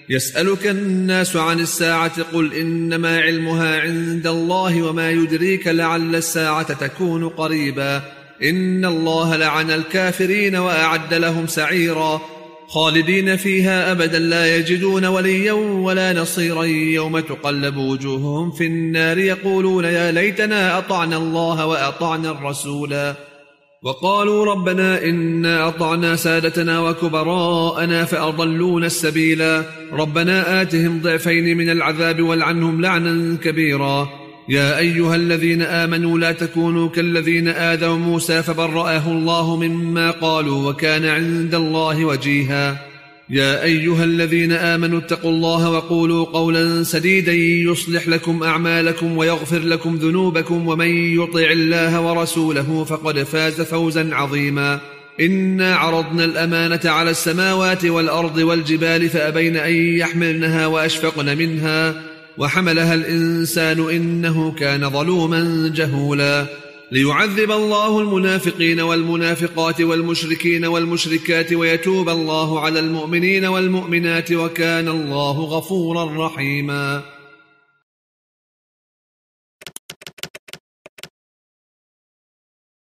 يسألك الناس عن الساعة قل إنما علمها عند الله وما يدريك لعل الساعة تكون قريبا إن الله لعن الكافرين وأعد لهم سعيرا خالدين فيها أبدا لا يجدون وليا ولا نصيرا يوم تقلب وجوههم في النار يقولون يا ليتنا أطعنا الله وأطعنا الرسولا وقالوا ربنا إنا أطعنا سادتنا وكبراءنا فأضلونا السبيلا ربنا آتهم ضعفين من العذاب والعنهم لعنا كبيرا يا أيها الذين آمنوا لا تكونوا كالذين آذوا موسى فبرأه الله مما قالوا وكان عند الله وجيها يا أيها الذين آمنوا اتقوا الله وقولوا قولا سديدا يصلح لكم أعمالكم ويغفر لكم ذنوبكم ومن يطع الله ورسوله فقد فاز فوزا عظيما إنا عرضنا الأمانة على السماوات والأرض والجبال فأبين أن يحملنها وأشفقن منها وحملها الإنسان إنه كان ظلوما جهولا ليعذب الله المنافقين والمنافقات والمشركين والمشركات ويتوب الله على المؤمنين والمؤمنات وكان الله غفورا رحيما